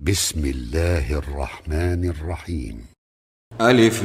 بسم الله الرحمن الرحيم. ألف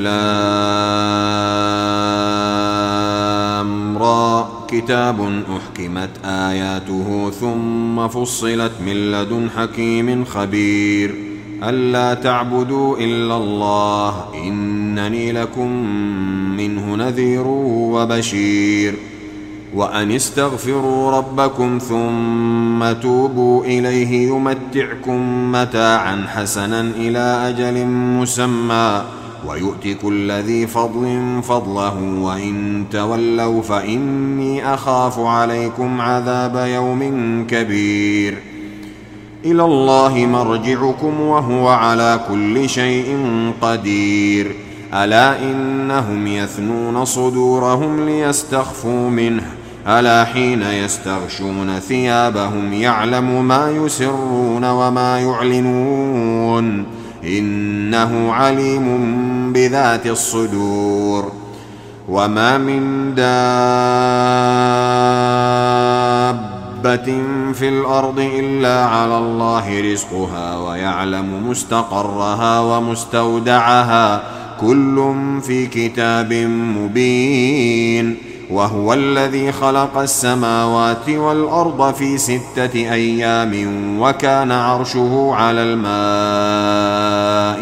لام را كتاب أحكمت آياته ثم فصلت من لدن حكيم خبير ألا تعبدوا إلا الله إنني لكم منه نذير وبشير وأن استغفروا ربكم ثم توبوا إليه يمتعكم متاعا حسنا إلى أجل مسمى ويؤت كل ذي فضل فضله وإن تولوا فإني أخاف عليكم عذاب يوم كبير إلى الله مرجعكم وهو على كل شيء قدير ألا إنهم يثنون صدورهم ليستخفوا منه ألا حين يستغشون ثيابهم يعلم ما يسرون وما يعلنون إنه عليم بذات الصدور وما من دابة في الأرض إلا على الله رزقها ويعلم مستقرها ومستودعها كل في كتاب مبين وهو الذي خلق السماوات والأرض في 6 أيام وكان عرشه على الماء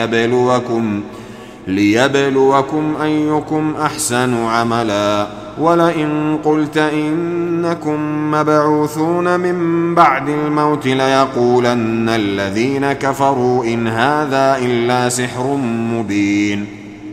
ليبلوكم أيكم أحسن عملا ولئن قلت إنكم مبعوثون من بعد الموت ليقولن الذين كفروا إن هذا إلا سحر مبين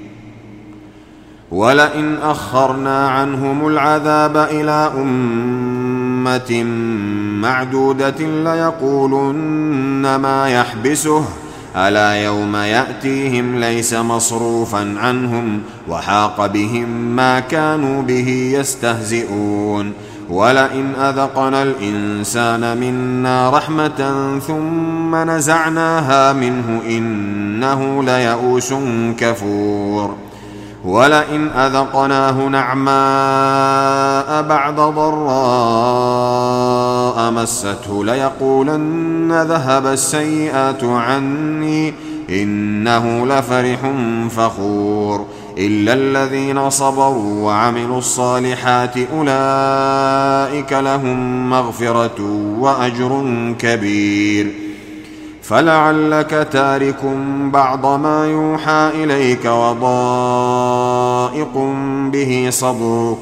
ولئن أخرنا عنهم العذاب إلى أمة معدودة ليقولن ما يحبسه ألا يوم يأتيهم ليس مصروفا عنهم وحاق بهم ما كانوا به يستهزئون ولئن أذقنا الإنسان منا رحمة ثم نزعناها منه إنه ليئوس كفور ولئن أذقناه نعماء بعد ضراء مسته ليقولن ذهب السيئات عني إنه لفرح فخور إلا الذين صبروا وعملوا الصالحات أولئك لهم مغفرة وأجر كبير فلعلك تارك بعض ما يوحى إليك وضائق به صدرك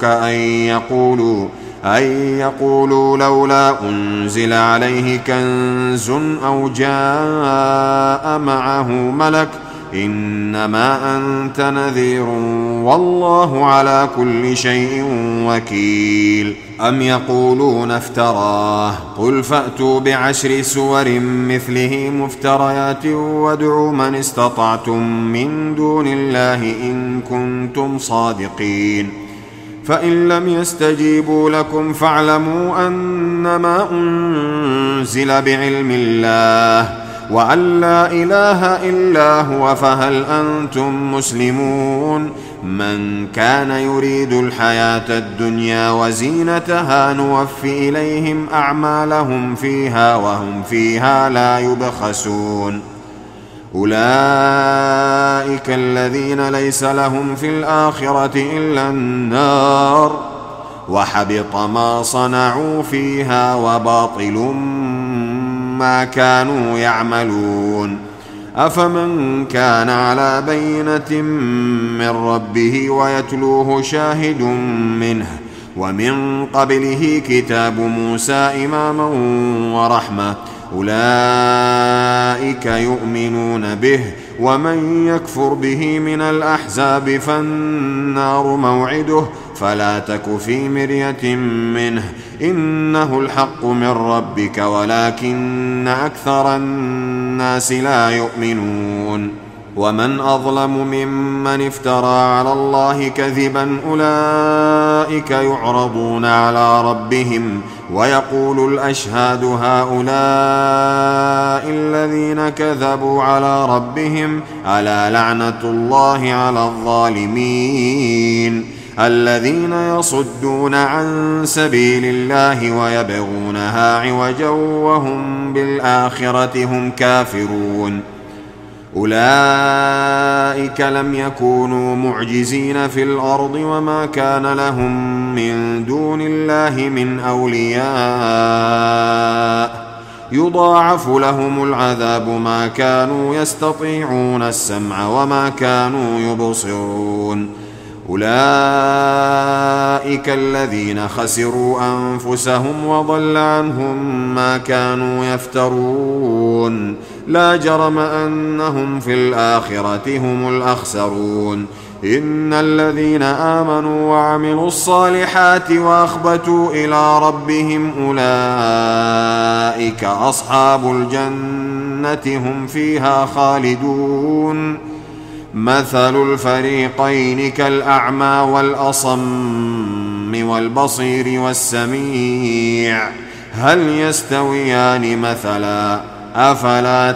أن يقولوا لولا أنزل عليه كنز أو جاء معه ملك إنما أنت نذير والله على كل شيء وكيل أم يقولون افتراه قل فأتوا ب10 سور مثله مفتريات وادعوا من استطعتم من دون الله إن كنتم صادقين فإن لم يستجيبوا لكم فاعلموا أنما أنزل بعلم الله وأن لا إله إلا هو فهل أنتم مسلمون من كان يريد الحياة الدنيا وزينتها نوفي إليهم أعمالهم فيها وهم فيها لا يبخسون أولئك الذين ليس لهم في الآخرة إلا النار وحبط ما صنعوا فيها وباطل ما كانوا يعملون أفمن كان على بينة من ربه ويتلوه شاهد منه ومن قبله كتاب موسى إماما ورحمة أولئك يؤمنون به ومن يكفر به من الأحزاب فالنار موعده فلا تك في مرية منه إنه الحق من ربك ولكن أكثر الناس لا يؤمنون ومن أظلم ممن افترى على الله كذبا أولئك يعرضون على ربهم ويقول الأشهاد هؤلاء الذين كذبوا على ربهم ألا لعنة الله على الظالمين الذين يصدون عن سبيل الله ويبغونها عوجا وهم بالآخرة هم كافرون أولئك لم يكونوا معجزين في الأرض وما كان لهم من دون الله من أولياء يضاعف لهم العذاب ما كانوا يستطيعون السمع وما كانوا يبصرون أولئك الذين خسروا أنفسهم وضل عنهم ما كانوا يفترون لا جرم أنهم في الآخرة هم الأخسرون إن الذين آمنوا وعملوا الصالحات وأخبتوا إلى ربهم أولئك أصحاب الجنة هم فيها خالدون مثل الفريقين كالأعمى والأصم والبصير والسميع هل يستويان مثلا أفلا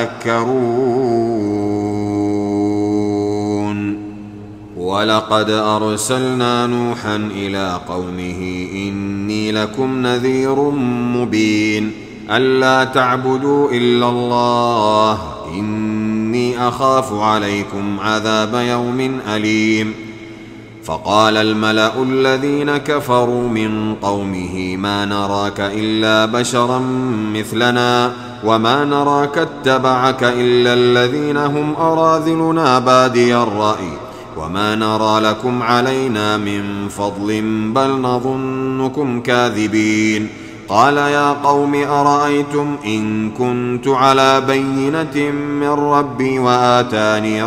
تذكرون ولقد أرسلنا نوحا إلى قومه إني لكم نذير مبين ألا تعبدوا إلا الله إني أخاف عليكم عذاب يوم أليم فقال الملأ الذين كفروا من قومه ما نراك إلا بشرا مثلنا وما نراك اتبعك إلا الذين هم أراذلنا بادي الرأي وما نرى لكم علينا من فضل بل نظنكم كاذبين قال يا قوم أرأيتم إن كنت على بينة من ربي وآتاني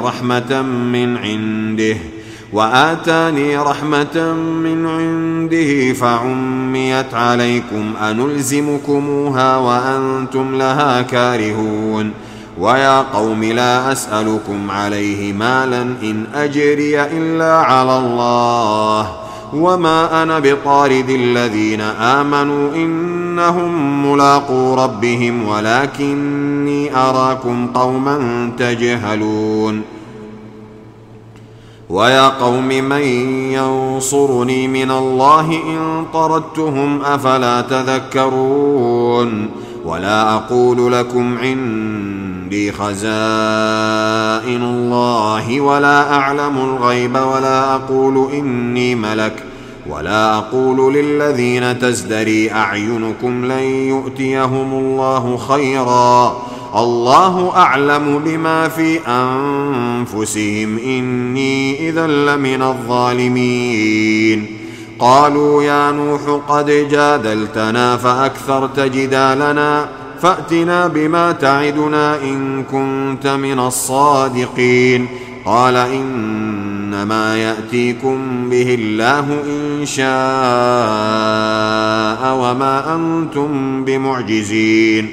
رحمة من عنده فعميت عليكم أنلزمكموها وأنتم لها كارهون ويا قوم لا أسألكم عليه مالا إن أجري إلا على الله وما أنا بطارد الذين آمنوا إنهم ملاقو ربهم ولكني أراكم قوما تجهلون ويا قوم من ينصرني من الله إن طردتهم أفلا تذكرون ولا أقول لكم عندي خزائن الله ولا أعلم الغيب ولا أقول إني ملك ولا أقول للذين تزدري أعينكم لن يؤتيهم الله خيرا الله أعلم بما في أنفسهم إني إذا لمن الظالمين قالوا يا نوح قد جادلتنا فأكثرت جدالنا فأتنا بما تعدنا إن كنت من الصادقين قال إنما يأتيكم به الله إن شاء وما أنتم بمعجزين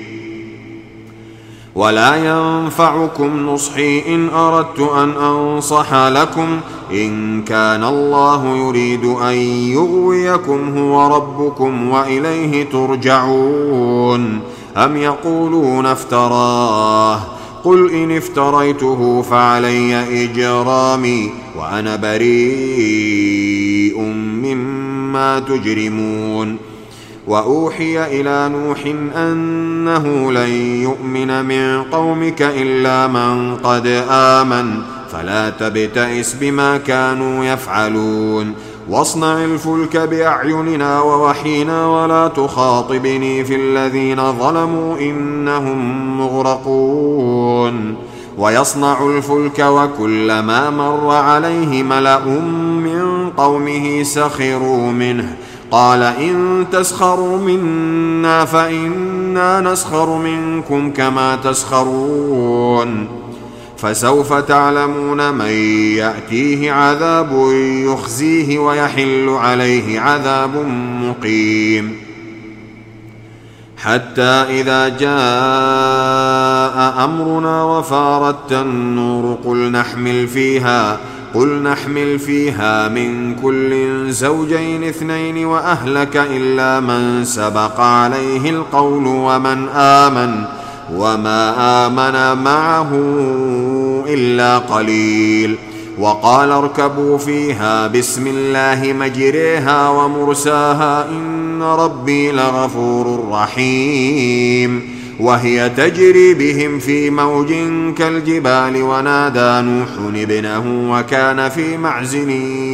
ولا ينفعكم نصحي إن أردت أن أنصح لكم إن كان الله يريد أن يغويكم هو ربكم وإليه ترجعون أم يقولون افتراه قل إن افتريته فعلي إجرامي وأنا بريء مما تجرمون وأوحي إلى نوح أنه لن يؤمن من قومك إلا من قد آمن فلا تبتئس بما كانوا يفعلون واصنع الفلك بأعيننا ووحينا ولا تخاطبني في الذين ظلموا إنهم مغرقون ويصنع الفلك وكلما مر عليه ملأ من قومه سخروا منه قال إن تسخروا منا فإنا نسخر منكم كما تسخرون فسوف تعلمون من يأتيه عذاب يخزيه ويحل عليه عذاب مقيم حتى إذا جاء أمرنا وفارت النور قل نحمل فيها من كل زوجين اثنين وأهلك إلا من سبق عليه القول ومن آمن وما آمن معه إلا قليل وقال اركبوا فيها بسم الله مجريها ومرساها إن ربي لغفور رحيم وهي تجري بهم في موج كالجبال ونادى نوح ابنه وكان في معزل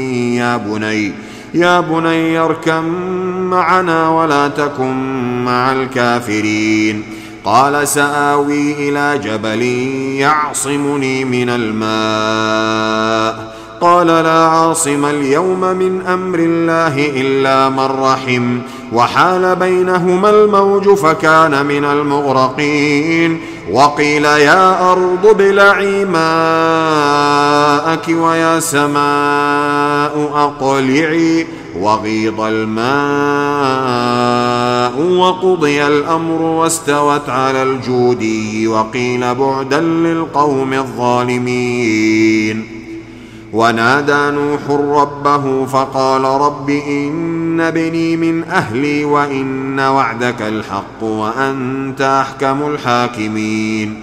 يا بني اركب معنا ولا تكن مع الكافرين قال سآوي إلى جبل يعصمني من الماء قال لا عاصم اليوم من أمر الله إلا من رحم وحال بينهما الموج فكان من المغرقين وقيل يا أرض ابلعي ماءك ويا سماء أقلعي وغيض الماء وقضي الأمر واستوت على الجودي وقيل بعدا للقوم الظالمين ونادى نوح ربه فقال رب إن ابني من أهلي وإن وعدك الحق وأنت أحكم الحاكمين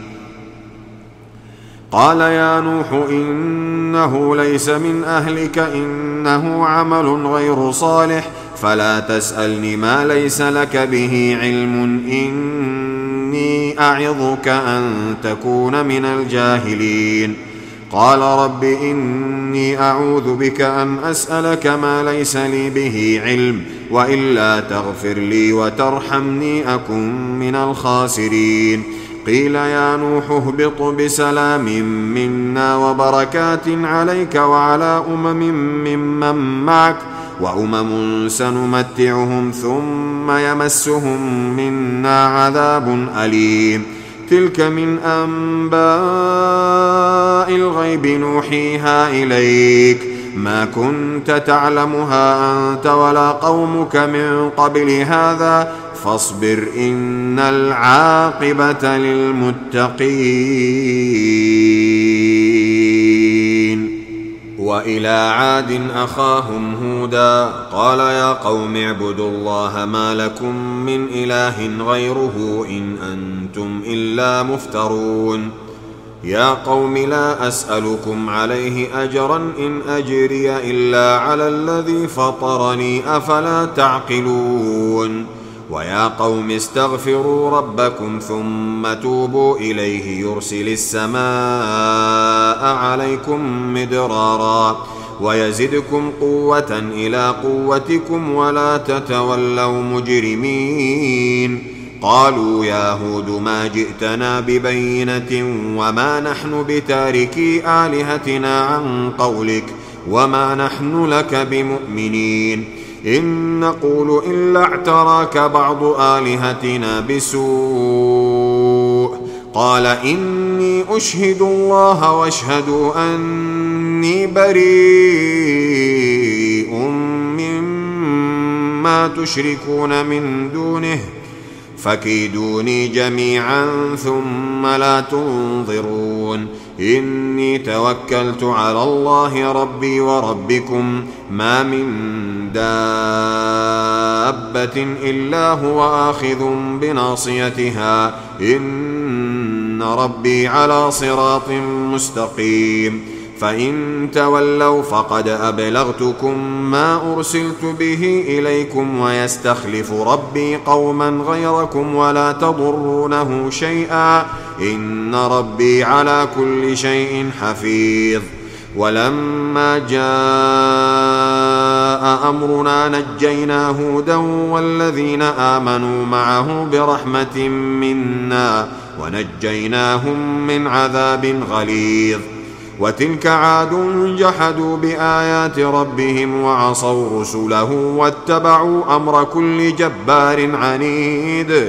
قال يا نوح إنه ليس من أهلك إنه عمل غير صالح فلا تسألني ما ليس لك به علم إني أعظك أن تكون من الجاهلين قال رب إني أعوذ بك أن أسألك ما ليس لي به علم وإلا تغفر لي وترحمني أكن من الخاسرين قيل يا نوح اهبط بسلام منا وبركات عليك وعلى ممن معك وأمم سنمتعهم ثم يمسهم منا عذاب أليم تلك من أنباء الغيب نوحيها إليك ما كنت تعلمها أنت ولا قومك من قبل هذا فاصبر إن العاقبة للمتقين وإلى عاد أخاهم هودا قال يا قوم اعبدوا الله ما لكم من إله غيره إن أنتم إلا مفترون يا قوم لا أسألكم عليه أجرا إن أجري إلا على الذي فطرني أفلا تعقلون ويا قوم استغفروا ربكم ثم توبوا إليه يرسل السماء عليكم مدرارا ويزدكم قوة إلى قوتكم ولا تتولوا مجرمين قالوا يا هود ما جئتنا ببينة وما نحن بتاركي آلهتنا عن قولك وما نحن لك بمؤمنين إن نقول إلا اعتراك بعض آلهتنا بسوء قال إني أشهد الله واشهدوا أني بريء مما تشركون من دونه فكيدوني جميعا ثم لا تنظرون إني توكلت على الله ربي وربكم ما من دابة إلا هو آخذ بناصيتها إن ربي على صراط مستقيم فإن تولوا فقد أبلغتكم ما أرسلت به إليكم ويستخلف ربي قوما غيركم ولا تضرونه شيئا إن ربي على كل شيء حفيظ ولما جاء أمرنا نجينا هودا والذين آمنوا معه برحمة منا ونجيناهم من عذاب غليظ وتلك عاد جحدوا بآيات ربهم وعصوا رسله واتبعوا أمر كل جبار عنيد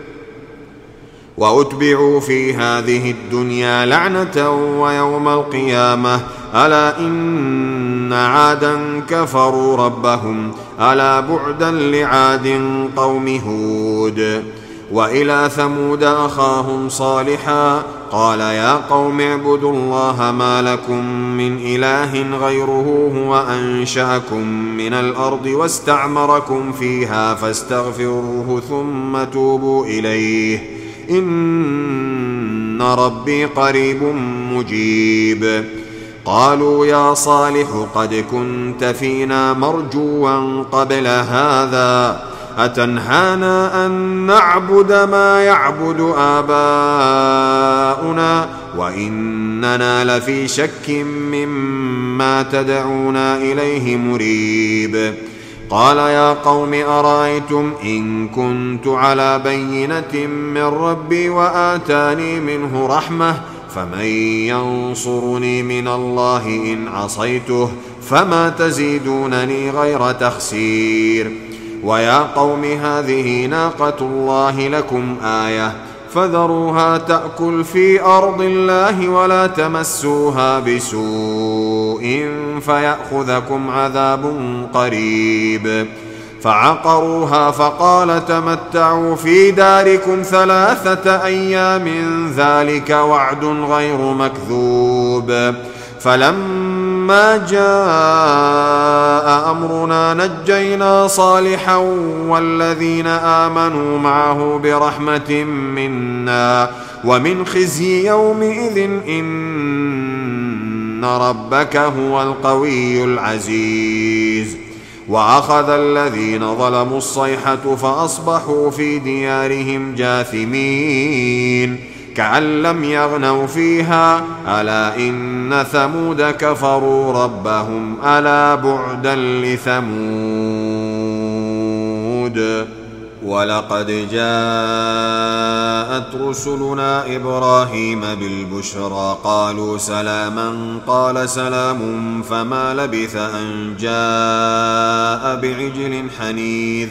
وأتبعوا في هذه الدنيا لعنة ويوم القيامة ألا إن عادا كفروا ربهم ألا بعدا لعاد قوم هود وإلى ثمود أخاهم صالحا قال يا قوم اعبدوا الله ما لكم من إله غيره هو أنشأكم من الأرض واستعمركم فيها فاستغفروه ثم توبوا إليه إن ربي قريب مجيب قالوا يا صالح قد كنت فينا مرجوا قبل هذا، أتنهانا أن نعبد ما يعبد آباؤنا وإننا لفي شك مما تدعونا إليه مريب. قال يا قوم أرأيتم إن كنت على بينة من ربي وآتاني منه رحمة فمن ينصرني من الله إن عصيته، فما تزيدونني غير تخسير. ويا قوم هذه ناقة الله لكم آية فذروها تأكل في أرض الله ولا تمسوها بسوء فيأخذكم عذاب قريب. فعقروها فقال تمتعوا في داركم 3 أيام ذلك وعد غير مكذوب. فلما جاء أمرنا نجينا صالحا والذين آمنوا معه برحمة منا ومن خزي يومئذ إن ربك هو القوي العزيز. وأخذ الذين ظلموا الصيحة فأصبحوا في ديارهم جاثمين كأن لم يغنوا فيها ألا إن ثمود كفروا ربهم ألا بعدا لثمود. ولقد جاءت رسلنا إبراهيم بالبشرى قالوا سلاما قال سلام فما لبث أن جاء بعجل حنيذ.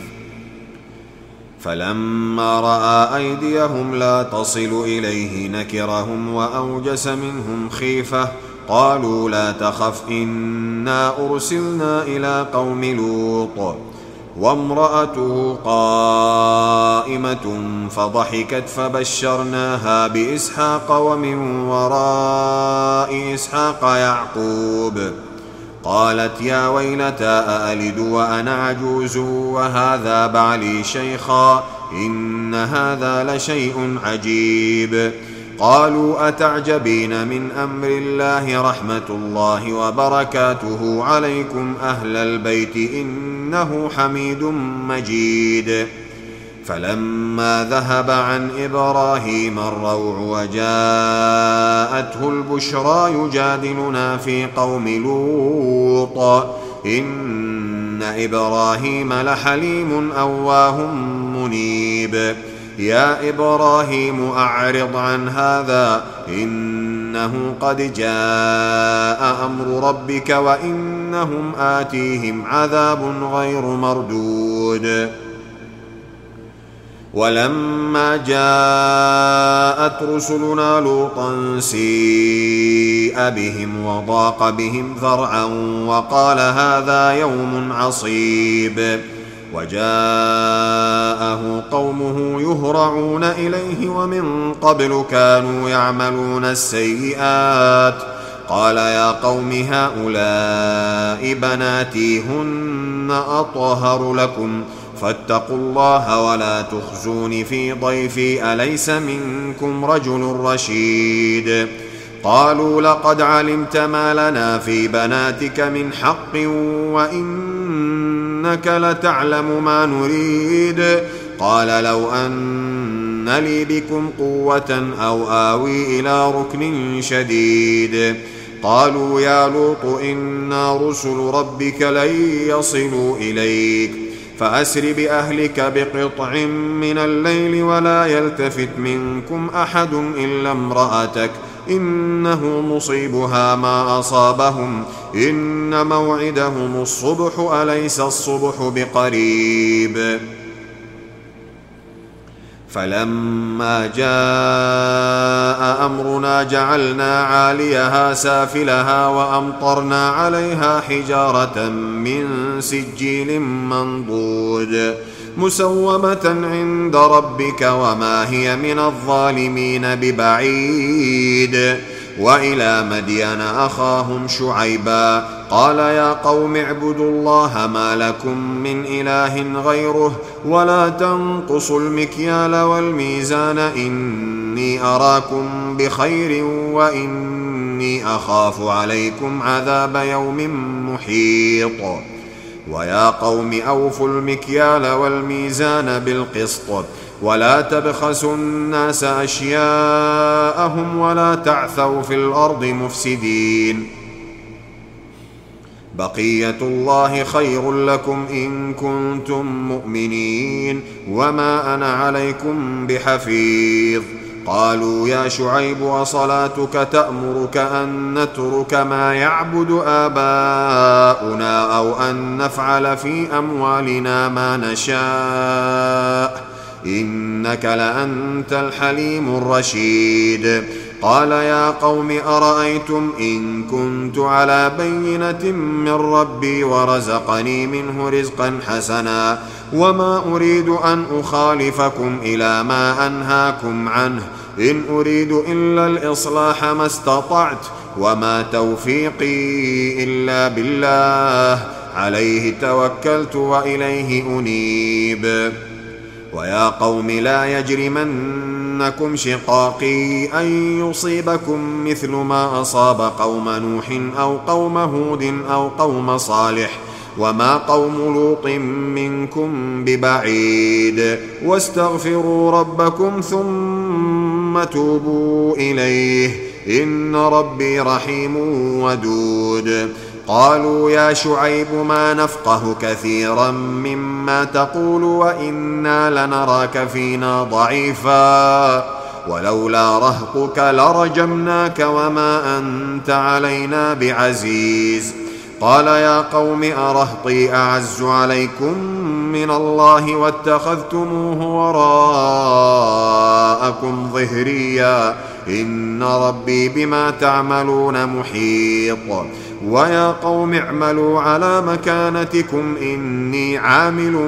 فلما رأى أيديهم لا تصل إليه نكرهم وأوجس منهم خيفة قالوا لا تخف إنا أرسلنا إلى قوم لوط وامرأته قائمة فضحكت فبشرناها بإسحاق ومن وراء إسحاق يعقوب. قالت يا ويلتى أألد وأنا عجوز وهذا بعلي شيخا إن هذا لشيء عجيب. قالوا أتعجبين من أمر الله رحمة الله وبركاته عليكم أهل البيت إنه حميد مجيد. فلما ذهب عن إبراهيم الروع وجاءته البشرى يجادلنا في قوم لوط إن إبراهيم لحليم أواه منيب. يا إبراهيم أعرض عن هذا إنه قد جاء أمر ربك وإنهم آتيهم عذاب غير مردود. ولما جاءت رسلنا لوطا سيء بهم وضاق بهم ذرعا وقال هذا يوم عصيب. وجاءه قومه يهرعون إليه ومن قبل كانوا يعملون السيئات. قال يا قوم هؤلاء بناتي هن أطهر لكم فاتقوا الله ولا تخزون في ضيفي أليس منكم رجل رشيد. قالوا لقد علمت ما لنا في بناتك من حق وإنك لتعلم ما نريد. قال لو أن لي بكم قوة أو آوي إلى ركن شديد. قالوا يا لوط إنا رسل ربك لن يصلوا إليك فأسر بأهلك بقطع من الليل ولا يلتفت منكم أحد إلا امرأتك إنه مصيبها ما أصابهم إن موعدهم الصبح أليس الصبح بقريب. فلما جاء أمرنا جعلنا عاليها سافلها وأمطرنا عليها حجارة من سجيل منضود مسومة عند ربك وما هي من الظالمين ببعيد. وإلى مدين أخاهم شعيبا قال يا قوم اعبدوا الله ما لكم من إله غيره ولا تنقصوا المكيال والميزان إني أراكم بخير وإني أخاف عليكم عذاب يوم محيط ويا قوم أوفوا المكيال والميزان بالقسط ولا تبخسوا الناس أشياءهم ولا تعثوا في الأرض مفسدين بقية الله خير لكم إن كنتم مؤمنين وما أنا عليكم بحفيظ قالوا يا شعيب وصلاتك تأمرك أن نترك ما يعبد آباؤنا أو أن نفعل في أموالنا ما نشاء إنك لأنت الحليم الرشيد قال يا قوم أرأيتم إن كنت على بينة من ربي ورزقني منه رزقا حسنا وما أريد أن أخالفكم إلى ما أنهاكم عنه إن أريد إلا الإصلاح ما استطعت وما توفيقي إلا بالله عليه توكلت وإليه أنيب ويا قوم لا يجرمنكم شقاقي أن يصيبكم مثل ما أصاب قوم نوح أو قوم هود أو قوم صالح وما قوم لوط منكم ببعيد واستغفروا ربكم ثم توبوا إليه إن ربي رحيم ودود قالوا يا شعيب ما نفقه كثيرا مما تقول وإنا لنراك فينا ضعيفا ولولا رهطك لرجمناك وما أنت علينا بعزيز قال يا قوم أرهطي أعز عليكم من الله واتخذتموه وراءكم ظهريا إن ربي بما تعملون محيط ويا قوم اعملوا على مكانتكم إني عامل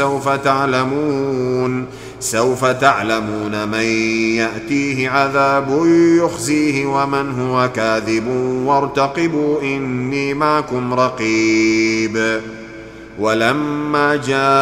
سوف تعلمون من يأتيه عذاب يخزيه ومن هو كاذب وارتقبوا إني معكم رقيب ولما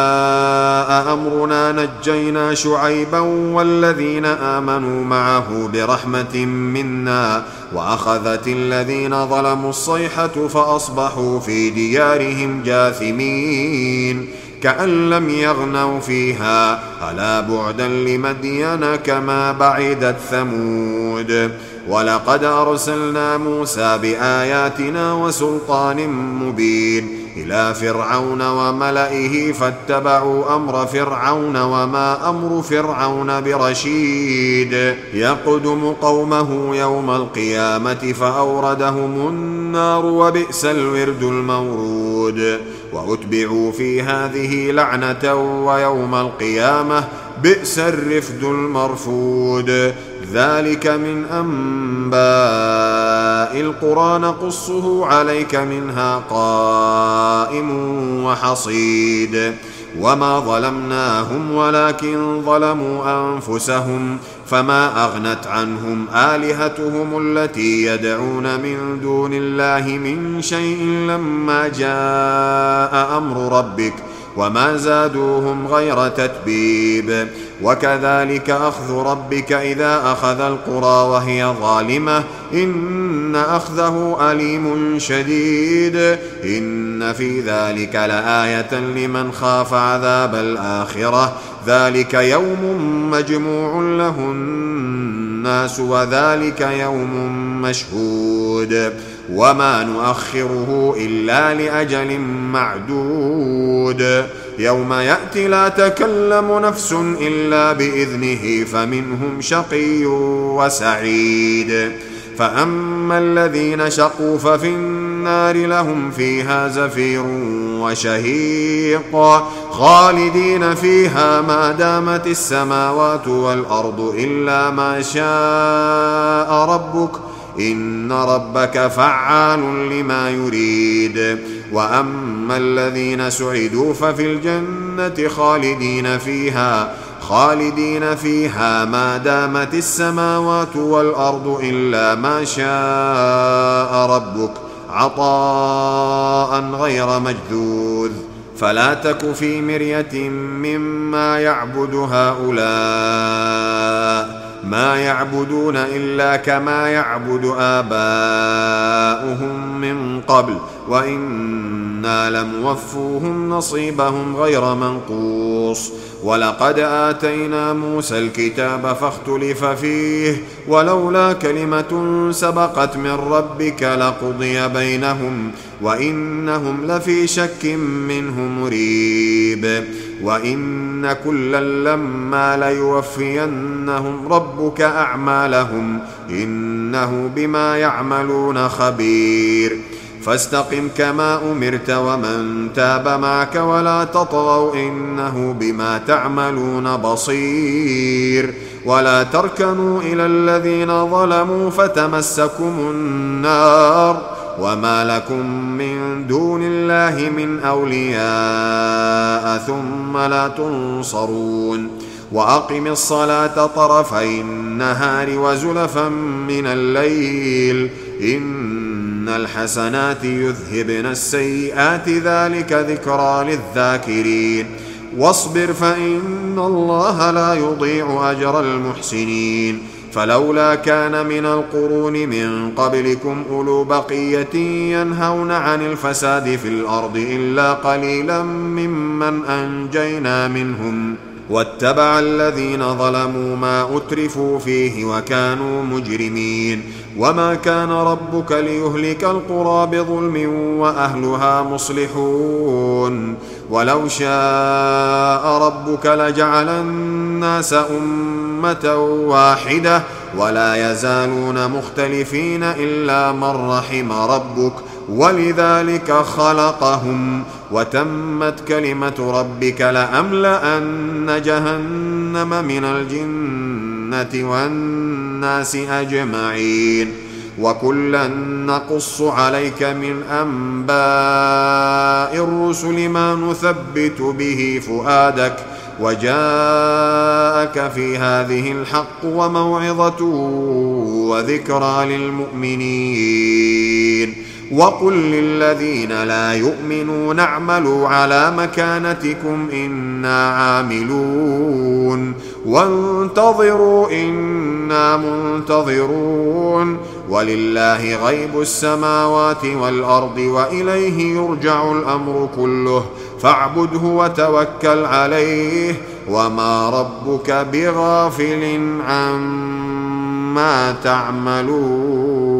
جاء أمرنا نجينا شعيبا والذين آمنوا معه برحمة منا وأخذت الذين ظلموا الصيحة فأصبحوا في ديارهم جاثمين كأن لم يغنوا فيها ألا بعدا لمدين كما بعدت ثمود ولقد أرسلنا موسى بآياتنا وسلطان مبين إلى فرعون وملئه فاتبعوا أمر فرعون وما أمر فرعون برشيد يقدم قومه يوم القيامة فأوردهم النار وبئس الورد المورود وأتبعوا في هذه لعنة ويوم القيامة بئس الرفد المرفود ذلك من أنباء القرى نقصه عليك منها قائم وحصيد وما ظلمناهم ولكن ظلموا أنفسهم فما أغنت عنهم آلهتهم التي يدعون من دون الله من شيء لما جاء أمر ربك وما زادوهم غير تتبيب وكذلك أخذ ربك إذا أخذ القرى وهي ظالمة إن أخذه أليم شديد إن في ذلك لآية لمن خاف عذاب الآخرة ذلك يوم مجموع له الناس وذلك يوم مشهود وما نؤخره إلا لأجل معدود يوم يأتي لا تكلم نفس إلا بإذنه فمنهم شقي وسعيد فأما الذين شقوا ففي النار لهم فيها زفير وشهيق خالدين فيها ما دامت السماوات والأرض إلا ما شاء ربك إن ربك فعال لما يريد وأما الذين سعدوا ففي الجنة خالدين فيها ما دامت السماوات والأرض إلا ما شاء ربك عطاء غير مجذوذ فلا تك في مرية مما يعبد هؤلاء ما يعبدون إلا كما يعبد آباؤهم من قبل وإنا لموفوهم نصيبهم غير منقوص ولقد آتينا موسى الكتاب فاختلف فيه ولولا كلمة سبقت من ربك لقضي بينهم وإنهم لفي شك منه مريب وإن كلا لما ليوفينهم ربك أعمالهم إنه بما يعملون خبير فاستقم كما أمرت ومن تاب معك ولا تطغوا إنه بما تعملون بصير ولا تركنوا إلى الذين ظلموا فتمسكم النار وما لكم من دون الله من أولياء ثم لا تنصرون وأقم الصلاة طرفي النهار وزلفا من الليل إن الحسنات يذهبن السيئات ذلك ذكرى للذاكرين واصبر فإن الله لا يضيع أجر المحسنين فلولا كان من القرون من قبلكم أولو بقية ينهون عن الفساد في الأرض إلا قليلا ممن أنجينا منهم واتبع الذين ظلموا ما أترفوا فيه وكانوا مجرمين وما كان ربك ليهلك القرى بظلم وأهلها مصلحون ولو شاء ربك لجعل الناس أمة واحدة ولا يزالون مختلفين إلا من رحم ربك ولذلك خلقهم وتمت كلمة ربك لأملأن جهنم من الجنة والناس أجمعين وكلا نقص عليك من أنباء الرسل ما نثبت به فؤادك وجاءك في هذه الحق وموعظة وذكرى للمؤمنين وقل للذين لا يؤمنون اعملوا على مكانتكم إنا عاملون وانتظروا إنا منتظرون ولله غيب السماوات والأرض وإليه يرجع الأمر كله فاعبده وتوكل عليه وما ربك بغافل عما تعملون